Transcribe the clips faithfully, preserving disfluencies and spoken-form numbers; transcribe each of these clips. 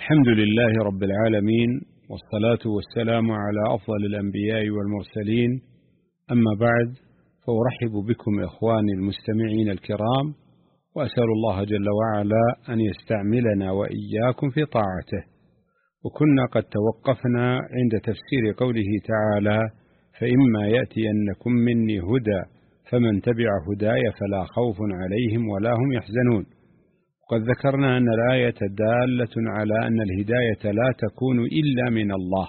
الحمد لله رب العالمين، والصلاة والسلام على أفضل الأنبياء والمرسلين. أما بعد، فأرحب بكم إخواني المستمعين الكرام، وأسأل الله جل وعلا أن يستعملنا وإياكم في طاعته. وكنا قد توقفنا عند تفسير قوله تعالى: فإما يأتينكم مني هدى فمن تبع هداي فلا خوف عليهم ولا هم يحزنون. وقد ذكرنا أن الآية دالة على أن الهداية لا تكون إلا من الله،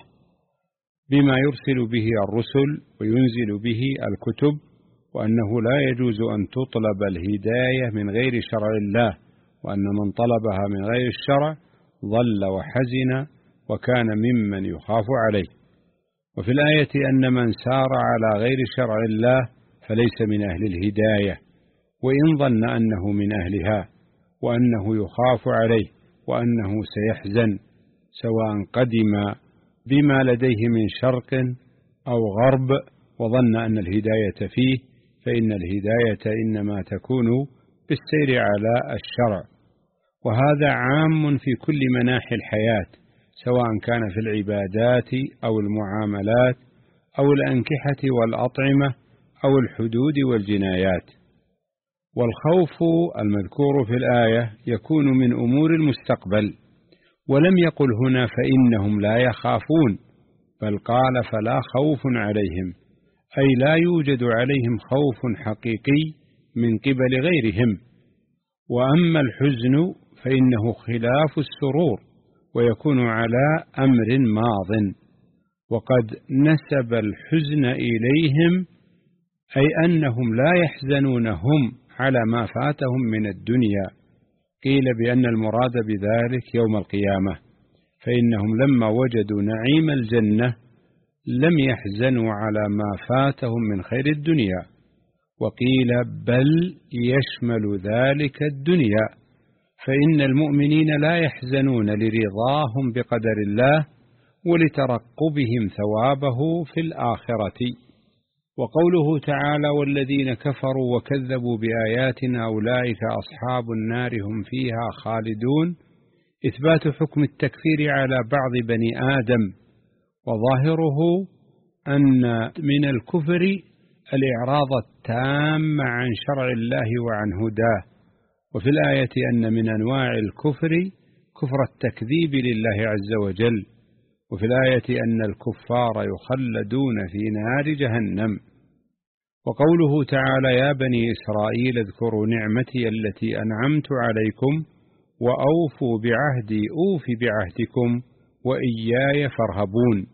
بما يرسل به الرسل وينزل به الكتب، وأنه لا يجوز أن تطلب الهداية من غير شرع الله، وأن من طلبها من غير الشرع ضل وحزن وكان ممن يخاف عليه. وفي الآية أن من سار على غير شرع الله فليس من أهل الهداية، وإن ظن أنه من أهلها، وأنه يخاف عليه، وأنه سيحزن، سواء قدم بما لديه من شرق أو غرب وظن أن الهداية فيه، فإن الهداية إنما تكون بالسير على الشرع. وهذا عام في كل مناحي الحياة، سواء كان في العبادات أو المعاملات أو الأنكحة والأطعمة أو الحدود والجنايات. والخوف المذكور في الآية يكون من أمور المستقبل، ولم يقل هنا فإنهم لا يخافون، بل قال فلا خوف عليهم، أي لا يوجد عليهم خوف حقيقي من قبل غيرهم. وأما الحزن فإنه خلاف السرور، ويكون على أمر ماض، وقد نسب الحزن إليهم، أي أنهم لا يحزنون هم على ما فاتهم من الدنيا. قيل بأن المراد بذلك يوم القيامة، فإنهم لما وجدوا نعيم الجنة لم يحزنوا على ما فاتهم من خير الدنيا. وقيل بل يشمل ذلك الدنيا، فإن المؤمنين لا يحزنون لرضاهم بقدر الله ولترقبهم ثوابه في الآخرة. وقوله تعالى: والذين كفروا وكذبوا بآياتنا أولئك أصحاب النار هم فيها خالدون، إثبات حكم التكفير على بعض بني آدم، وظاهره أن من الكفر الإعراض التام عن شرع الله وعن هداه. وفي الآية أن من أنواع الكفر كفر التكذيب لله عز وجل. وفي الآية أن الكفار يخلدون في نار جهنم. وقوله تعالى: يا بني إسرائيل اذكروا نعمتي التي أنعمت عليكم وأوفوا بعهدي أوف بعهدكم وإياي فارهبون.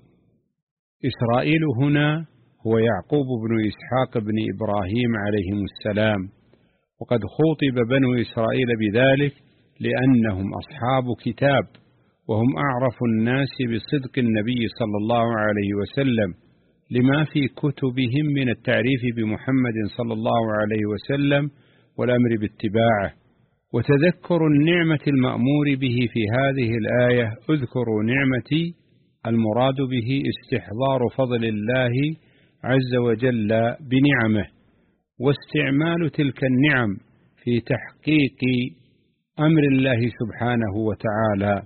إسرائيل هنا هو يعقوب بن إسحاق بن إبراهيم عليهم السلام، وقد خوطب بنو إسرائيل بذلك لأنهم أصحاب كتاب، وهم أعرف الناس بصدق النبي صلى الله عليه وسلم، لما في كتبهم من التعريف بمحمد صلى الله عليه وسلم والأمر باتباعه. وتذكر النعمة المأمور به في هذه الآية: اذكروا نعمتي، المراد به استحضار فضل الله عز وجل بنعمه، واستعمال تلك النعم في تحقيق أمر الله سبحانه وتعالى.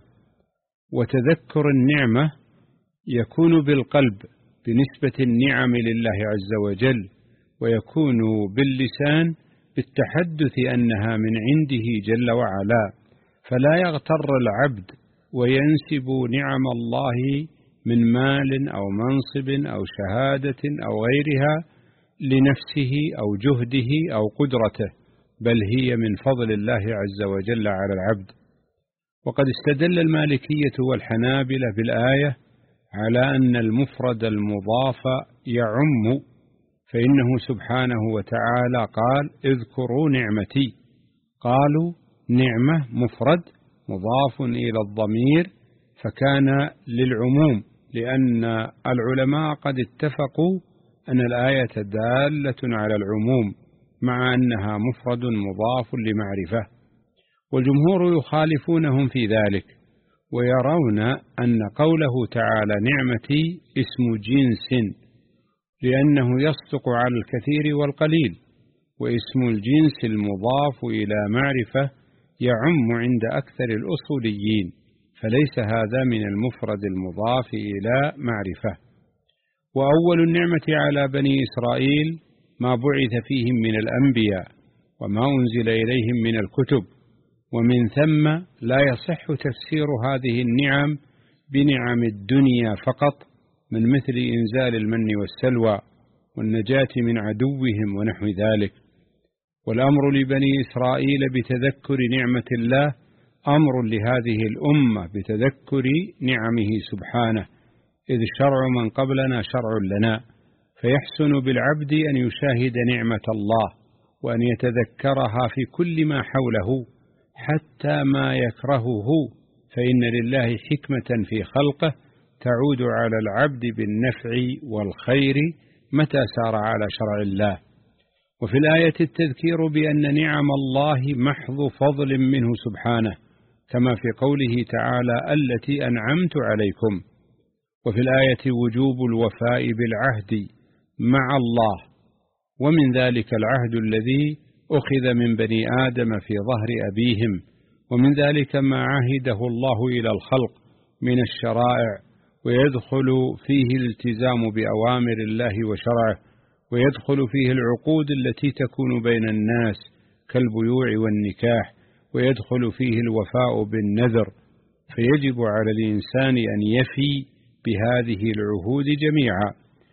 وتذكر النعمة يكون بالقلب بنسبة النعم لله عز وجل، ويكون باللسان بالتحدث أنها من عنده جل وعلا، فلا يغتر العبد وينسب نعم الله من مال أو منصب أو شهادة أو غيرها لنفسه أو جهده أو قدرته، بل هي من فضل الله عز وجل على العبد. وقد استدل المالكية والحنابلة بالآية على أن المفرد المضاف يعم، فإنه سبحانه وتعالى قال: اذكروا نعمتي. قالوا نعمة مفرد مضاف إلى الضمير، فكان للعموم، لأن العلماء قد اتفقوا أن الآية دالة على العموم مع أنها مفرد مضاف لمعرفة. والجمهور يخالفونهم في ذلك، ويرون أن قوله تعالى نعمتي اسم جنس، لأنه يصدق على الكثير والقليل، واسم الجنس المضاف إلى معرفة يعم عند أكثر الأصوليين، فليس هذا من المفرد المضاف إلى معرفة. وأول النعمة على بني إسرائيل ما بعث فيهم من الأنبياء وما أنزل إليهم من الكتب، ومن ثم لا يصح تفسير هذه النعم بنعم الدنيا فقط، من مثل إنزال المن والسلوى والنجاة من عدوهم ونحو ذلك. والأمر لبني إسرائيل بتذكر نعمة الله أمر لهذه الأمة بتذكر نعمه سبحانه، إذ شرع من قبلنا شرع لنا، فيحسن بالعبد أن يشاهد نعمة الله وأن يتذكرها في كل ما حوله حتى ما يكرهه، فإن لله حكمة في خلقه تعود على العبد بالنفع والخير متى سار على شرع الله. وفي الآية التذكير بأن نعم الله محض فضل منه سبحانه، كما في قوله تعالى التي أنعمت عليكم. وفي الآية وجوب الوفاء بالعهد مع الله، ومن ذلك العهد الذي أخذ من بني آدم في ظهر أبيهم، ومن ذلك ما عهده الله إلى الخلق من الشرائع، ويدخل فيه الالتزام بأوامر الله وشرعه، ويدخل فيه العقود التي تكون بين الناس كالبيوع والنكاح، ويدخل فيه الوفاء بالنذر، فيجب على الإنسان أن يفي بهذه العهود جميعا.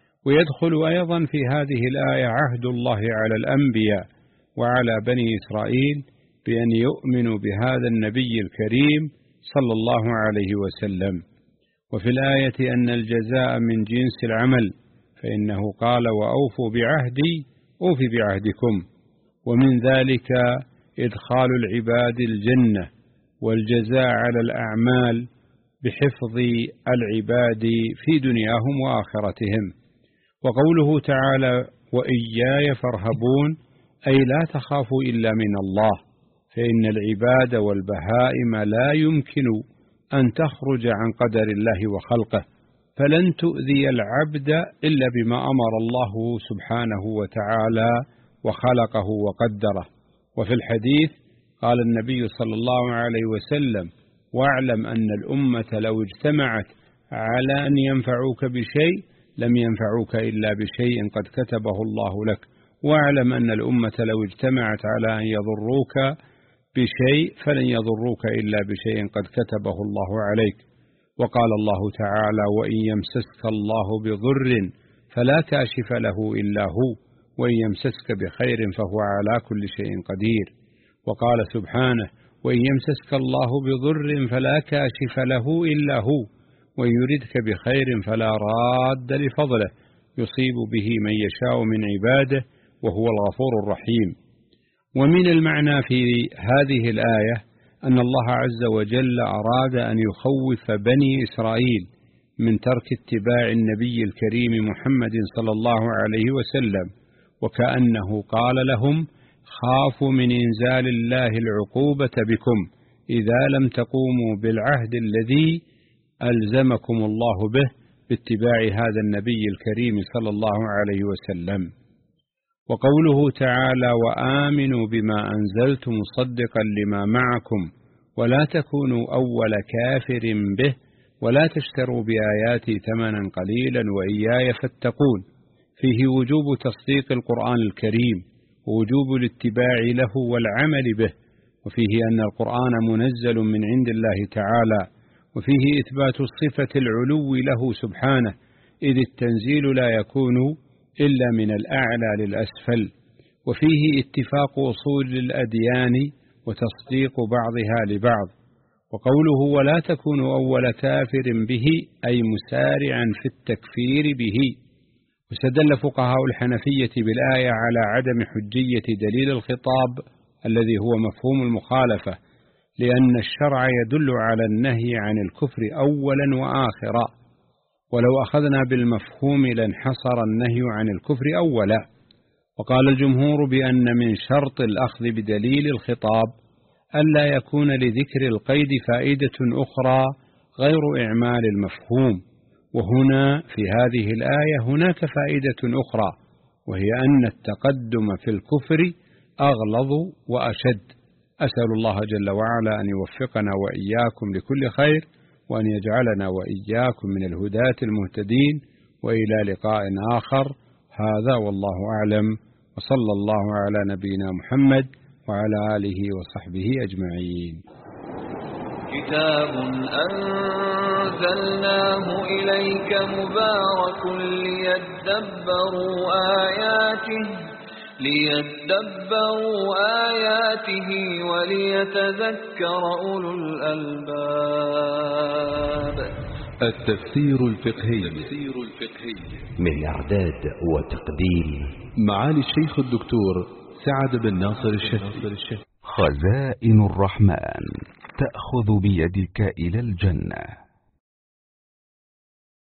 ويدخل أيضا في هذه الآية عهد الله على الأنبياء وعلى بني إسرائيل بأن يؤمنوا بهذا النبي الكريم صلى الله عليه وسلم. وفي الآية أن الجزاء من جنس العمل، فإنه قال وأوفوا بعهدي أوفي بعهدكم. ومن ذلك إدخال العباد الجنة والجزاء على الأعمال بحفظ العباد في دنياهم وآخرتهم. وقوله تعالى وإياي فارهبون، أي لا تخافوا إلا من الله، فإن العباد والبهائم لا يمكن أن تخرج عن قدر الله وخلقه، فلن تؤذي العبد إلا بما أمر الله سبحانه وتعالى وخلقه وقدره. وفي الحديث قال النبي صلى الله عليه وسلم واعلم أن الأمة لو اجتمعت على أن ينفعوك بشيء لم ينفعوك إلا بشيء قد كتبه الله لك، واعلم أن الأمة لو اجتمعت على أن يضروك بشيء فلن يضروك إلا بشيء قد كتبه الله عليك. وقال الله تعالى وإن يمسسك الله بضر فلا كاشف له إلا هو، وإن يمسسك بخير فهو على كل شيء قدير. وقال سبحانه وإن يمسسك الله بضر فلا كاشف له إلا هو، وإن يردك بخير فلا راد لفضله يصيب به من يشاء من عباده وهو الغفور الرحيم. ومن المعنى في هذه الآية أن الله عز وجل أراد أن يخوف بني إسرائيل من ترك اتباع النبي الكريم محمد صلى الله عليه وسلم، وكأنه قال لهم خافوا من إنزال الله العقوبة بكم إذا لم تقوموا بالعهد الذي ألزمكم الله به باتباع هذا النبي الكريم صلى الله عليه وسلم. وقوله تعالى وآمنوا بما أنزلت مصدقا لما معكم ولا تكونوا أول كافر به ولا تشتروا بآياتي ثمنا قليلا وإياي فاتقون، فيه وجوب تصديق القرآن الكريم ووجوب الاتباع له والعمل به، وفيه أن القرآن منزل من عند الله تعالى، وفيه إثبات الصفة العلو له سبحانه، إذ التنزيل لا يكون إلا من الأعلى للأسفل، وفيه اتفاق أصول الأديان وتصديق بعضها لبعض. وقوله ولا تكونوا أول كافر به أي مسارعا في التكفير به. واستدل فقهاء الحنفية بالآية على عدم حجية دليل الخطاب الذي هو مفهوم المخالفة، لأن الشرع يدل على النهي عن الكفر أولا وآخرا، ولو أخذنا بالمفهوم لانحصر النهي عن الكفر أولا. وقال الجمهور بأن من شرط الأخذ بدليل الخطاب ألا يكون لذكر القيد فائدة أخرى غير إعمال المفهوم، وهنا في هذه الآية هناك فائدة أخرى، وهي أن التقدم في الكفر أغلظ وأشد، أسأل الله جل وعلا أن يوفقنا وإياكم لكل خير، وأن يجعلنا وإياكم من الهداة المهتدين، وإلى لقاء آخر. هذا والله أعلم، وصلى الله على نبينا محمد وعلى آله وصحبه أجمعين. كتاب أنزلناه إليك مبارك ليدبروا آياته ليدبروا آياته وليتذكر أولو الألباب. التفسير الفقهي من إعداد وتقديم معالي الشيخ الدكتور سعد بن ناصر الشهري. خزائن الرحمن تأخذ بيدك إلى الجنة.